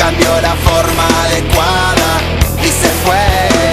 cambió la forma adecuada y se fue.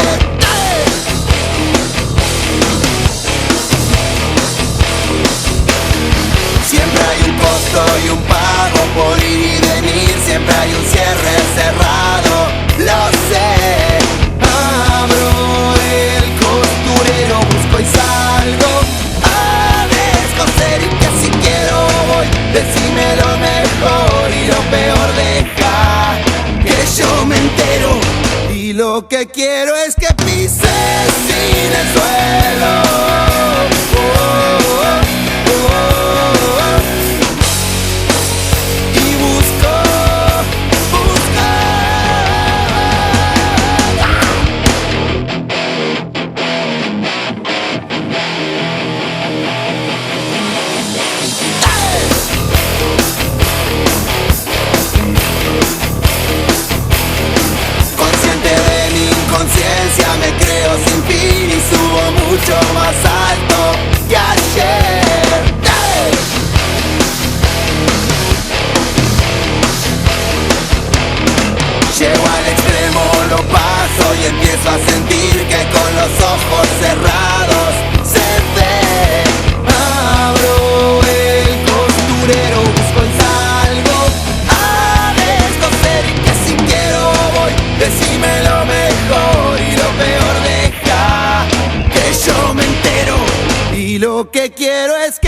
Siempre hay un costo y un pago por ir y venir, siempre hay un cierre cerrado, lo sé. Abro el costurero, busco y salgo a descoser, y que si quiero voy, decime lo mejor y lo peor deja que yo me entero. Y lo que quiero es que pises sin el suelo. Me creo sin fin y subo mucho más alto que ayer. Llego al extremo, lo paso y empiezo a sentir que con los ojos cerrados se ve. Abro el costurero, busco y salgo a descoser, y que si quiero voy, decime lo mejor y lo peor deja que yo me entero. Y lo que quiero es que